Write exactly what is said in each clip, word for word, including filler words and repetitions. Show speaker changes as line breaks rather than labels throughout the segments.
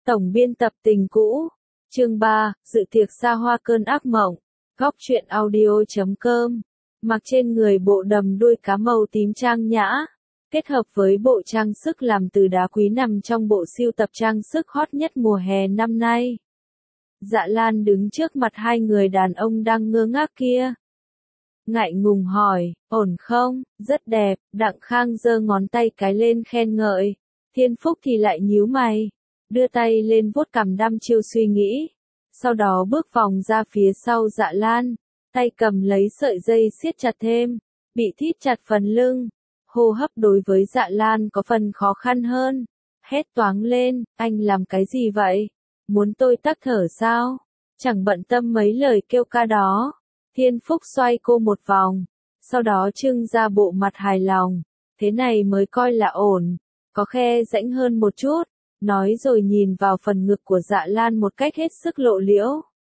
Tổng biên tập Tình Cũ, chương ba, dự tiệc xa hoa cơn ác mộng, góc truyện audio chấm com, mặc trên người bộ đầm đuôi cá màu tím trang nhã, kết hợp với bộ trang sức làm từ đá quý nằm trong bộ sưu tập trang sức hot nhất mùa hè năm nay. Dạ Lan đứng trước mặt hai người đàn ông đang ngơ ngác kia. Ngại ngùng hỏi, ổn không, rất đẹp, Đặng Khang giơ ngón tay cái lên khen ngợi, Thiên Phúc thì lại nhíu mày, đưa tay lên vuốt cằm đăm chiêu suy nghĩ, sau đó bước vòng ra phía sau Dạ Lan, tay cầm lấy sợi dây siết chặt thêm, bị thít chặt phần lưng, hô hấp đối với Dạ Lan có phần khó khăn hơn, hét toáng lên, anh làm cái gì vậy, muốn tôi tắc thở sao, chẳng bận tâm mấy lời kêu ca đó. Thiên Phúc xoay cô một vòng, sau đó trưng ra bộ mặt hài lòng, thế này mới coi là ổn, có khe rãnh hơn một chút, nói rồi nhìn vào phần ngực của Dạ Lan một cách hết sức lộ liễu.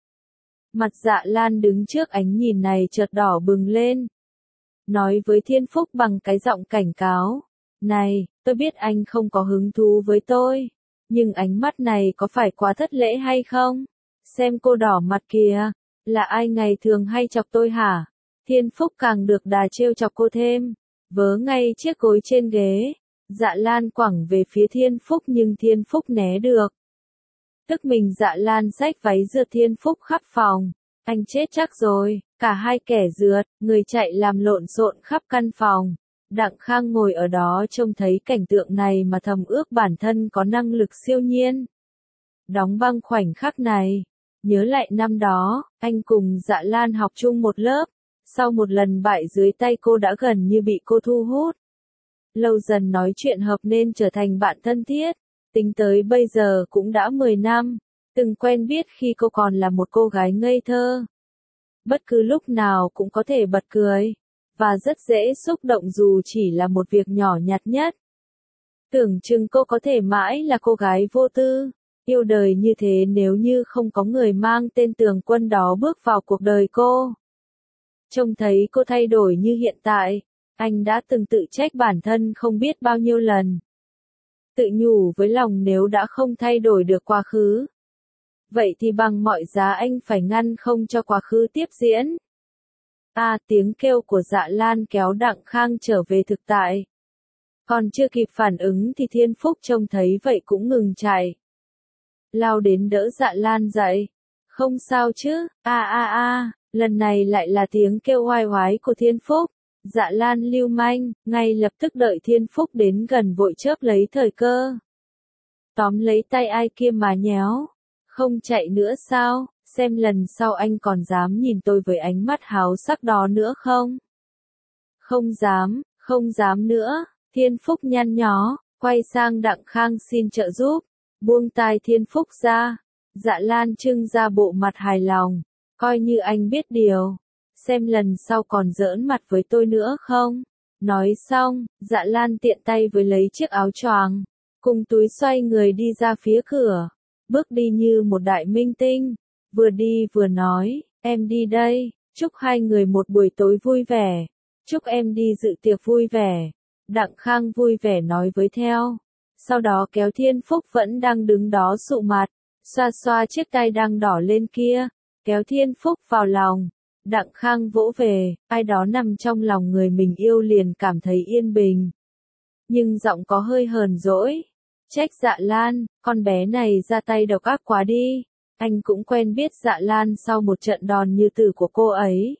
Mặt Dạ Lan đứng trước ánh nhìn này chợt đỏ bừng lên. Nói với Thiên Phúc bằng cái giọng cảnh cáo, này, tôi biết anh không có hứng thú với tôi, nhưng ánh mắt này có phải quá thất lễ hay không? Xem cô đỏ mặt kìa. Là ai ngày thường hay chọc tôi hả? Thiên Phúc càng được đà trêu chọc cô thêm, vớ ngay chiếc gối trên ghế, Dạ Lan quẳng về phía Thiên Phúc nhưng Thiên Phúc né được. Tức mình Dạ Lan xách váy rượt Thiên Phúc khắp phòng, anh chết chắc rồi, cả hai kẻ rượt, người chạy làm lộn xộn khắp căn phòng. Đặng Khang ngồi ở đó trông thấy cảnh tượng này mà thầm ước bản thân có năng lực siêu nhiên. Đóng băng khoảnh khắc này. Nhớ lại năm đó, anh cùng Dạ Lan học chung một lớp, sau một lần bại dưới tay cô đã gần như bị cô thu hút. Lâu dần nói chuyện hợp nên trở thành bạn thân thiết, tính tới bây giờ cũng đã mười năm, từng quen biết khi cô còn là một cô gái ngây thơ. Bất cứ lúc nào cũng có thể bật cười, và rất dễ xúc động dù chỉ là một việc nhỏ nhặt nhất. Tưởng chừng cô có thể mãi là cô gái vô tư. Yêu đời như thế nếu như không có người mang tên Tường Quân đó bước vào cuộc đời cô. Trông thấy cô thay đổi như hiện tại, anh đã từng tự trách bản thân không biết bao nhiêu lần. Tự nhủ với lòng nếu đã không thay đổi được quá khứ. Vậy thì bằng mọi giá anh phải ngăn không cho quá khứ tiếp diễn. À, tiếng kêu của Dạ Lan kéo Đặng Khang trở về thực tại. Còn chưa kịp phản ứng thì Thiên Phúc trông thấy vậy cũng ngừng chạy. Lao đến đỡ Dạ Lan dậy. Không sao chứ, a a a, lần này lại là tiếng kêu oai oái của Thiên Phúc. Dạ Lan lưu manh, ngay lập tức đợi Thiên Phúc đến gần vội chớp lấy thời cơ. Tóm lấy tay ai kia mà nhéo. Không chạy nữa sao, xem lần sau anh còn dám nhìn tôi với ánh mắt háo sắc đó nữa không? Không dám, không dám nữa, Thiên Phúc nhăn nhó, quay sang Đặng Khang xin trợ giúp. Buông tai Thiên Phúc ra, Dạ Lan trưng ra bộ mặt hài lòng, coi như anh biết điều, xem lần sau còn giỡn mặt với tôi nữa không? Nói xong, Dạ Lan tiện tay với lấy chiếc áo choàng, cùng túi xoay người đi ra phía cửa, bước đi như một đại minh tinh, vừa đi vừa nói, em đi đây, chúc hai người một buổi tối vui vẻ, chúc em đi dự tiệc vui vẻ, Đặng Khang vui vẻ nói với theo. Sau đó kéo Thiên Phúc vẫn đang đứng đó sụ mặt, xoa xoa chiếc tay đang đỏ lên kia, kéo Thiên Phúc vào lòng. Đặng Khang vỗ về, ai đó nằm trong lòng người mình yêu liền cảm thấy yên bình. Nhưng giọng có hơi hờn dỗi, trách Dạ Lan, con bé này ra tay độc ác quá đi, anh cũng quen biết Dạ Lan sau một trận đòn như tử của cô ấy.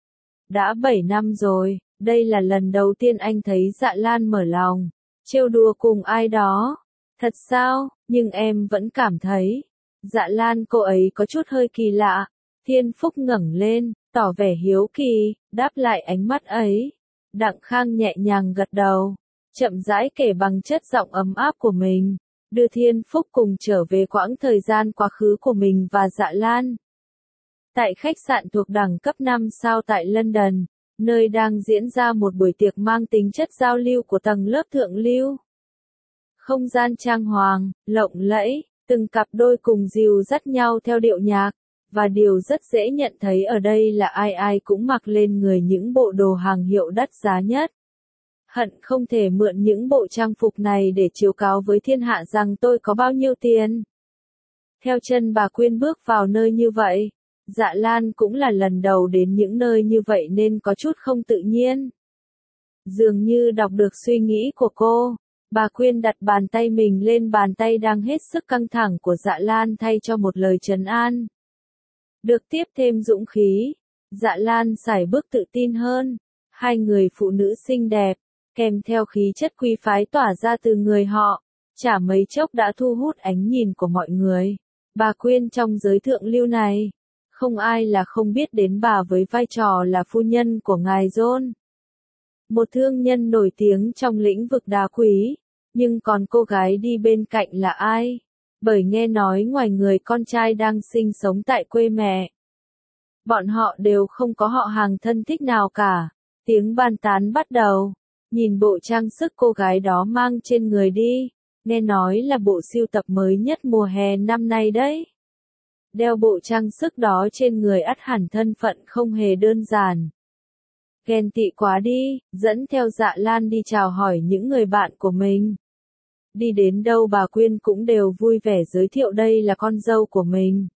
Đã bảy năm rồi, đây là lần đầu tiên anh thấy Dạ Lan mở lòng. Trêu đùa cùng ai đó. Thật sao, nhưng em vẫn cảm thấy. Dạ Lan cô ấy có chút hơi kỳ lạ. Thiên Phúc ngẩng lên, tỏ vẻ hiếu kỳ, đáp lại ánh mắt ấy. Đặng Khang nhẹ nhàng gật đầu. Chậm rãi kể bằng chất giọng ấm áp của mình. Đưa Thiên Phúc cùng trở về quãng thời gian quá khứ của mình và Dạ Lan. Tại khách sạn thuộc đẳng cấp năm sao tại London. Nơi đang diễn ra một buổi tiệc mang tính chất giao lưu của tầng lớp thượng lưu. Không gian trang hoàng, lộng lẫy, từng cặp đôi cùng dìu dắt nhau theo điệu nhạc, và điều rất dễ nhận thấy ở đây là ai ai cũng mặc lên người những bộ đồ hàng hiệu đắt giá nhất. Hận không thể mượn những bộ trang phục này để chiếu cáo với thiên hạ rằng tôi có bao nhiêu tiền. Theo chân bà Quyên bước vào nơi như vậy, Dạ Lan cũng là lần đầu đến những nơi như vậy nên có chút không tự nhiên. Dường như đọc được suy nghĩ của cô, bà Quyên đặt bàn tay mình lên bàn tay đang hết sức căng thẳng của Dạ Lan thay cho một lời trấn an. Được tiếp thêm dũng khí, Dạ Lan sải bước tự tin hơn. Hai người phụ nữ xinh đẹp, kèm theo khí chất quý phái tỏa ra từ người họ, chả mấy chốc đã thu hút ánh nhìn của mọi người. Bà Quyên trong giới thượng lưu này, không ai là không biết đến bà với vai trò là phu nhân của ngài John. Một thương nhân nổi tiếng trong lĩnh vực đá quý, nhưng còn cô gái đi bên cạnh là ai? Bởi nghe nói ngoài người con trai đang sinh sống tại quê mẹ, bọn họ đều không có họ hàng thân thích nào cả. Tiếng bàn tán bắt đầu. Nhìn bộ trang sức cô gái đó mang trên người đi, nghe nói là bộ sưu tập mới nhất mùa hè năm nay đấy. Đeo bộ trang sức đó trên người ắt hẳn thân phận không hề đơn giản. Ghen tị quá đi, dẫn theo Dạ Lan đi chào hỏi những người bạn của mình. Đi đến đâu bà Quyên cũng đều vui vẻ giới thiệu đây là con dâu của mình.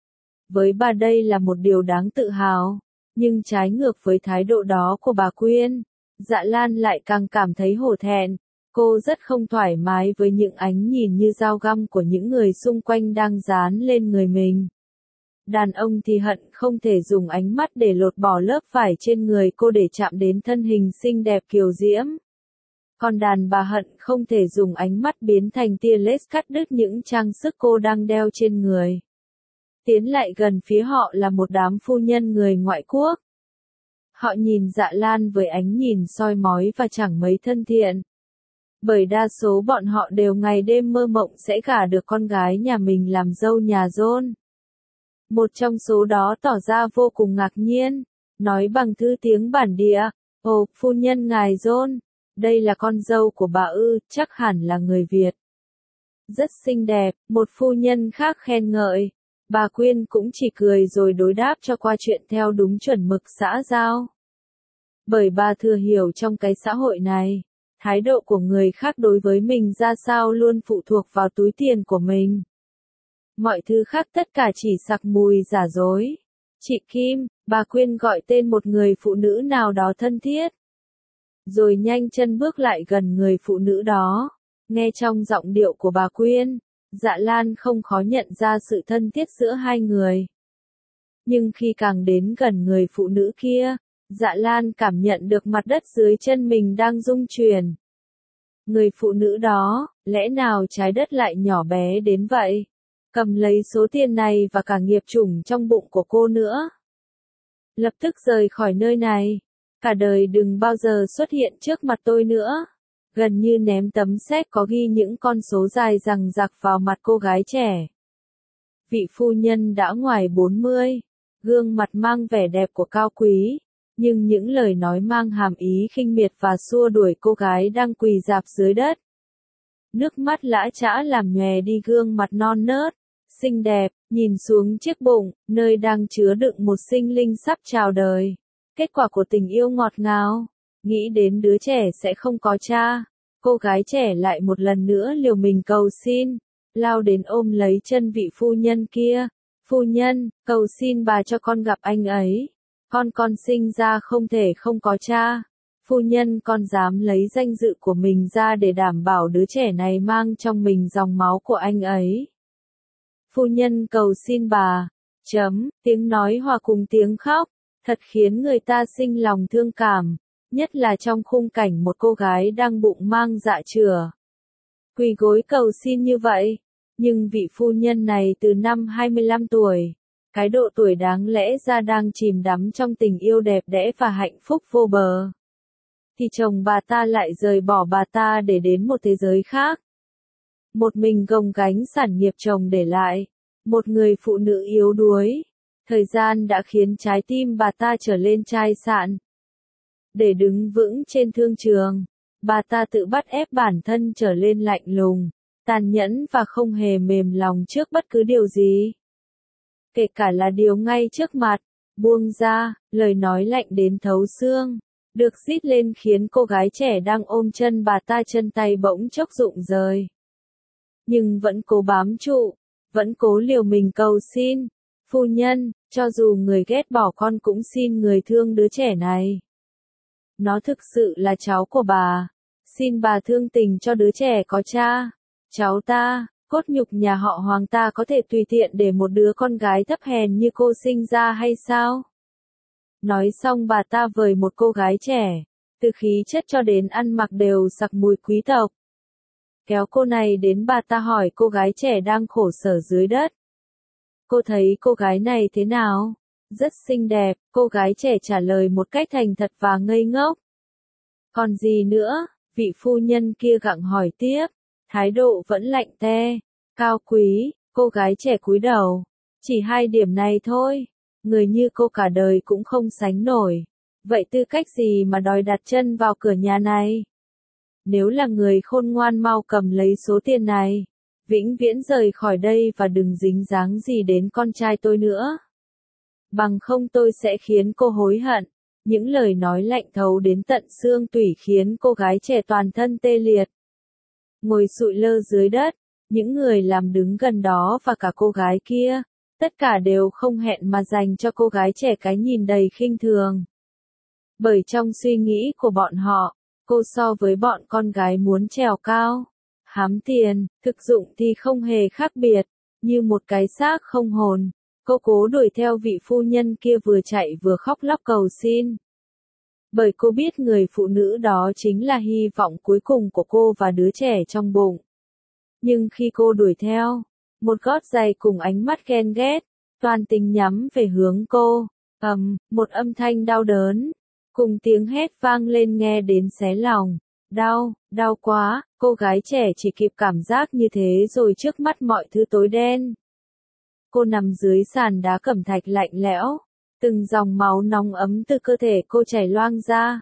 Với bà đây là một điều đáng tự hào, nhưng trái ngược với thái độ đó của bà Quyên, Dạ Lan lại càng cảm thấy hổ thẹn. Cô rất không thoải mái với những ánh nhìn như dao găm của những người xung quanh đang dán lên người mình. Đàn ông thì hận không thể dùng ánh mắt để lột bỏ lớp vải trên người cô để chạm đến thân hình xinh đẹp kiều diễm. Còn đàn bà hận không thể dùng ánh mắt biến thành tia laser cắt đứt những trang sức cô đang đeo trên người. Tiến lại gần phía họ là một đám phu nhân người ngoại quốc. Họ nhìn Dạ Lan với ánh nhìn soi mói và chẳng mấy thân thiện. Bởi đa số bọn họ đều ngày đêm mơ mộng sẽ gả được con gái nhà mình làm dâu nhà John. Một trong số đó tỏ ra vô cùng ngạc nhiên, nói bằng thứ tiếng bản địa, "Ồ, phu nhân ngài John, đây là con dâu của bà ư, chắc hẳn là người Việt." Rất xinh đẹp, một phu nhân khác khen ngợi. Bà Quyên cũng chỉ cười rồi đối đáp cho qua chuyện theo đúng chuẩn mực xã giao. Bởi bà thừa hiểu trong cái xã hội này, thái độ của người khác đối với mình ra sao luôn phụ thuộc vào túi tiền của mình. Mọi thứ khác tất cả chỉ sặc mùi giả dối. "Chị Kim," bà Quyên gọi tên một người phụ nữ nào đó thân thiết. Rồi nhanh chân bước lại gần người phụ nữ đó. Nghe trong giọng điệu của bà Quyên, Dạ Lan không khó nhận ra sự thân thiết giữa hai người. Nhưng khi càng đến gần người phụ nữ kia, Dạ Lan cảm nhận được mặt đất dưới chân mình đang rung chuyển. Người phụ nữ đó, lẽ nào trái đất lại nhỏ bé đến vậy? Cầm lấy số tiền này và cả nghiệp chủng trong bụng của cô nữa. Lập tức rời khỏi nơi này. Cả đời đừng bao giờ xuất hiện trước mặt tôi nữa. Gần như ném tấm séc có ghi những con số dài rằng rặc vào mặt cô gái trẻ. Vị phu nhân đã ngoài bốn mươi, gương mặt mang vẻ đẹp của cao quý, nhưng những lời nói mang hàm ý khinh miệt và xua đuổi cô gái đang quỳ rạp dưới đất. Nước mắt lã chã làm nhòe đi gương mặt non nớt, xinh đẹp, nhìn xuống chiếc bụng, nơi đang chứa đựng một sinh linh sắp chào đời. Kết quả của tình yêu ngọt ngào. Nghĩ đến đứa trẻ sẽ không có cha, cô gái trẻ lại một lần nữa liều mình cầu xin, lao đến ôm lấy chân vị phu nhân kia. "Phu nhân, cầu xin bà cho con gặp anh ấy. Con con sinh ra không thể không có cha. Phu nhân, con dám lấy danh dự của mình ra để đảm bảo đứa trẻ này mang trong mình dòng máu của anh ấy. Phu nhân cầu xin bà." Chấm, tiếng nói hòa cùng tiếng khóc, thật khiến người ta sinh lòng thương cảm. Nhất là trong khung cảnh một cô gái đang bụng mang dạ chửa, quỳ gối cầu xin như vậy. Nhưng vị phu nhân này từ năm hai mươi lăm tuổi, cái độ tuổi đáng lẽ ra đang chìm đắm trong tình yêu đẹp đẽ và hạnh phúc vô bờ, thì chồng bà ta lại rời bỏ bà ta để đến một thế giới khác. Một mình gồng gánh sản nghiệp chồng để lại, một người phụ nữ yếu đuối. Thời gian đã khiến trái tim bà ta trở lên chai sạn. Để đứng vững trên thương trường, bà ta tự bắt ép bản thân trở lên lạnh lùng, tàn nhẫn và không hề mềm lòng trước bất cứ điều gì. Kể cả là điều ngay trước mặt, buông ra, lời nói lạnh đến thấu xương, được rít lên khiến cô gái trẻ đang ôm chân bà ta chân tay bỗng chốc rụng rời. Nhưng vẫn cố bám trụ, vẫn cố liều mình cầu xin. Phu nhân, cho dù người ghét bỏ con cũng xin người thương đứa trẻ này. Nó thực sự là cháu của bà. Xin bà thương tình cho đứa trẻ có cha. Cháu ta, cốt nhục nhà họ Hoàng ta có thể tùy tiện để một đứa con gái thấp hèn như cô sinh ra hay sao? Nói xong bà ta vời một cô gái trẻ, từ khí chất cho đến ăn mặc đều sặc mùi quý tộc. Kéo cô này đến bà ta hỏi cô gái trẻ đang khổ sở dưới đất. Cô thấy cô gái này thế nào? Rất xinh đẹp, cô gái trẻ trả lời một cách thành thật và ngây ngốc. Còn gì nữa? Vị phu nhân kia gặng hỏi tiếp, thái độ vẫn lạnh te, cao quý, cô gái trẻ cúi đầu. Chỉ hai điểm này thôi, người như cô cả đời cũng không sánh nổi. Vậy tư cách gì mà đòi đặt chân vào cửa nhà này? Nếu là người khôn ngoan mau cầm lấy số tiền này, vĩnh viễn rời khỏi đây và đừng dính dáng gì đến con trai tôi nữa. Bằng không tôi sẽ khiến cô hối hận. Những lời nói lạnh thấu đến tận xương tủy khiến cô gái trẻ toàn thân tê liệt. Ngồi sụi lơ dưới đất, những người làm đứng gần đó và cả cô gái kia, tất cả đều không hẹn mà dành cho cô gái trẻ cái nhìn đầy khinh thường. Bởi trong suy nghĩ của bọn họ, cô so với bọn con gái muốn trèo cao, hám tiền, thực dụng thì không hề khác biệt, như một cái xác không hồn. Cô cố đuổi theo vị phu nhân kia vừa chạy vừa khóc lóc cầu xin. Bởi cô biết người phụ nữ đó chính là hy vọng cuối cùng của cô và đứa trẻ trong bụng. Nhưng khi cô đuổi theo, một gót giày cùng ánh mắt ghen ghét, toàn tình nhắm về hướng cô, ầm, một âm thanh đau đớn, cùng tiếng hét vang lên nghe đến xé lòng. Đau, đau quá, cô gái trẻ chỉ kịp cảm giác như thế rồi trước mắt mọi thứ tối đen. Cô nằm dưới sàn đá cẩm thạch lạnh lẽo, từng dòng máu nóng ấm từ cơ thể cô chảy loang ra.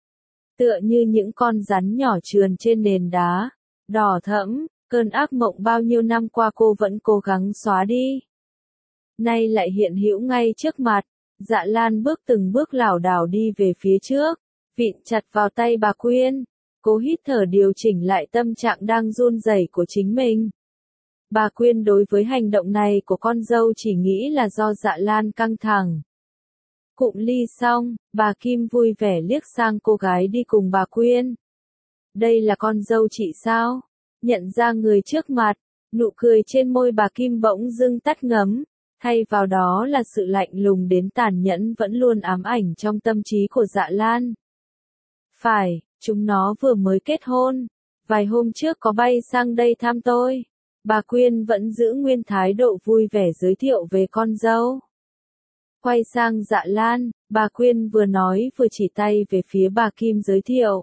Tựa như những con rắn nhỏ trườn trên nền đá, đỏ thẫm, cơn ác mộng bao nhiêu năm qua cô vẫn cố gắng xóa đi. Nay lại hiện hữu ngay trước mặt, Dạ Lan bước từng bước lảo đảo đi về phía trước, vịn chặt vào tay bà Quyên, cố hít thở điều chỉnh lại tâm trạng đang run rẩy của chính mình. Bà Quyên đối với hành động này của con dâu chỉ nghĩ là do Dạ Lan căng thẳng. Cụm ly xong, bà Kim vui vẻ liếc sang cô gái đi cùng bà Quyên. Đây là con dâu chị sao? Nhận ra người trước mặt, nụ cười trên môi bà Kim bỗng dưng tắt ngấm, thay vào đó là sự lạnh lùng đến tàn nhẫn vẫn luôn ám ảnh trong tâm trí của Dạ Lan. Phải, chúng nó vừa mới kết hôn, vài hôm trước có bay sang đây thăm tôi. Bà Quyên vẫn giữ nguyên thái độ vui vẻ giới thiệu về con dâu. Quay sang Dạ Lan, bà Quyên vừa nói vừa chỉ tay về phía bà Kim giới thiệu.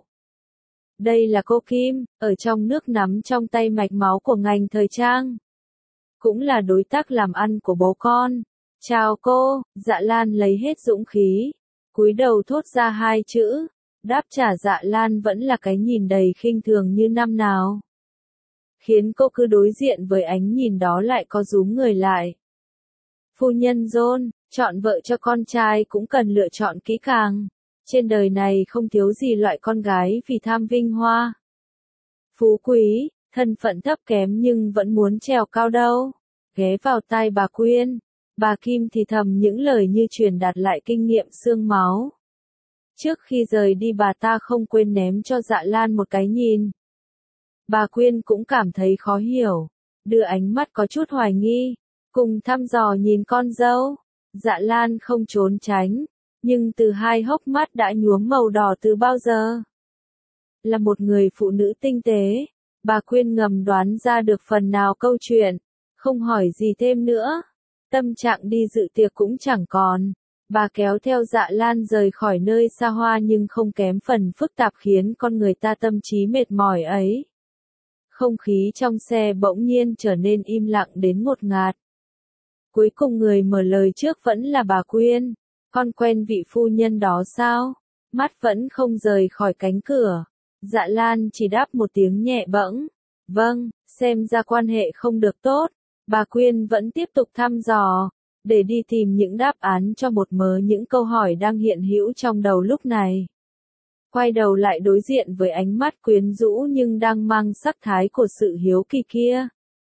Đây là cô Kim, ở trong nước nắm trong tay mạch máu của ngành thời trang. Cũng là đối tác làm ăn của bố con. Chào cô, Dạ Lan lấy hết dũng khí, cúi đầu thốt ra hai chữ. Đáp trả Dạ Lan vẫn là cái nhìn đầy khinh thường như năm nào. Khiến cô cứ đối diện với ánh nhìn đó lại có rúm người lại. Phu nhân John, chọn vợ cho con trai cũng cần lựa chọn kỹ càng. Trên đời này không thiếu gì loại con gái vì tham vinh hoa, phú quý, thân phận thấp kém nhưng vẫn muốn trèo cao đâu. Ghé vào tai bà Quyên, bà Kim thì thầm những lời như truyền đạt lại kinh nghiệm xương máu. Trước khi rời đi bà ta không quên ném cho Dạ Lan một cái nhìn. Bà Quyên cũng cảm thấy khó hiểu, đưa ánh mắt có chút hoài nghi, cùng thăm dò nhìn con dâu. Dạ Lan không trốn tránh, nhưng từ hai hốc mắt đã nhuốm màu đỏ từ bao giờ. Là một người phụ nữ tinh tế, bà Quyên ngầm đoán ra được phần nào câu chuyện, không hỏi gì thêm nữa. Tâm trạng đi dự tiệc cũng chẳng còn, bà kéo theo Dạ Lan rời khỏi nơi xa hoa nhưng không kém phần phức tạp khiến con người ta tâm trí mệt mỏi ấy. Không khí trong xe bỗng nhiên trở nên im lặng đến ngột ngạt. Cuối cùng người mở lời trước vẫn là bà Quyên. Con quen vị phu nhân đó sao? Mắt vẫn không rời khỏi cánh cửa. Dạ Lan chỉ đáp một tiếng nhẹ bẫng. Vâng, xem ra quan hệ không được tốt. Bà Quyên vẫn tiếp tục thăm dò, để đi tìm những đáp án cho một mớ những câu hỏi đang hiện hữu trong đầu lúc này. Quay đầu lại đối diện với ánh mắt quyến rũ nhưng đang mang sắc thái của sự hiếu kỳ kia.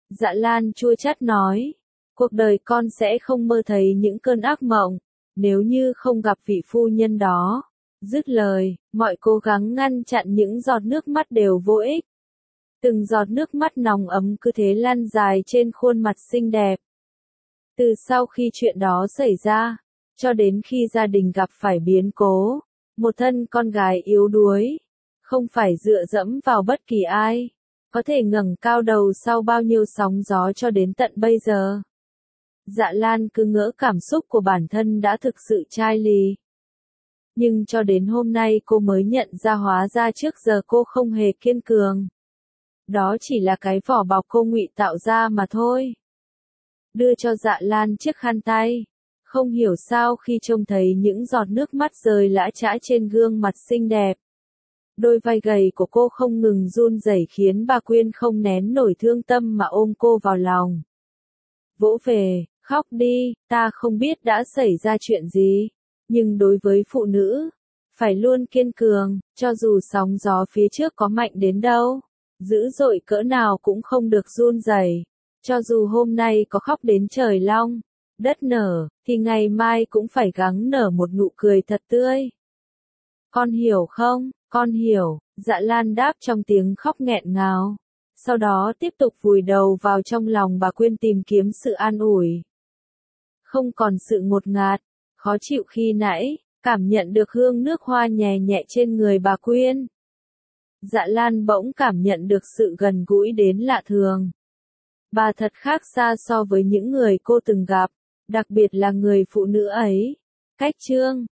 Dạ Lan chua chát nói, cuộc đời con sẽ không mơ thấy những cơn ác mộng, nếu như không gặp vị phu nhân đó. Dứt lời, mọi cố gắng ngăn chặn những giọt nước mắt đều vô ích. Từng giọt nước mắt nóng ấm cứ thế lan dài trên khuôn mặt xinh đẹp. Từ sau khi chuyện đó xảy ra, cho đến khi gia đình gặp phải biến cố, một thân con gái yếu đuối, không phải dựa dẫm vào bất kỳ ai, có thể ngẩng cao đầu sau bao nhiêu sóng gió cho đến tận bây giờ. Dạ Lan cứ ngỡ cảm xúc của bản thân đã thực sự chai lì. Nhưng cho đến hôm nay cô mới nhận ra hóa ra trước giờ cô không hề kiên cường. Đó chỉ là cái vỏ bọc cô ngụy tạo ra mà thôi. Đưa cho Dạ Lan chiếc khăn tay. Không hiểu sao khi trông thấy những giọt nước mắt rơi lã chã trên gương mặt xinh đẹp. Đôi vai gầy của cô không ngừng run rẩy khiến bà Quyên không nén nổi thương tâm mà ôm cô vào lòng. Vỗ về, khóc đi, ta không biết đã xảy ra chuyện gì. Nhưng đối với phụ nữ, phải luôn kiên cường, cho dù sóng gió phía trước có mạnh đến đâu, dữ dội cỡ nào cũng không được run rẩy. Cho dù hôm nay có khóc đến trời long, đất nở, thì ngày mai cũng phải gắng nở một nụ cười thật tươi. Con hiểu không? Con hiểu, Dạ Lan đáp trong tiếng khóc nghẹn ngào. Sau đó tiếp tục vùi đầu vào trong lòng bà Quyên tìm kiếm sự an ủi. Không còn sự ngột ngạt, khó chịu khi nãy, cảm nhận được hương nước hoa nhẹ nhẹ trên người bà Quyên. Dạ Lan bỗng cảm nhận được sự gần gũi đến lạ thường. Bà thật khác xa so với những người cô từng gặp, đặc biệt là người phụ nữ ấy. Cách Trương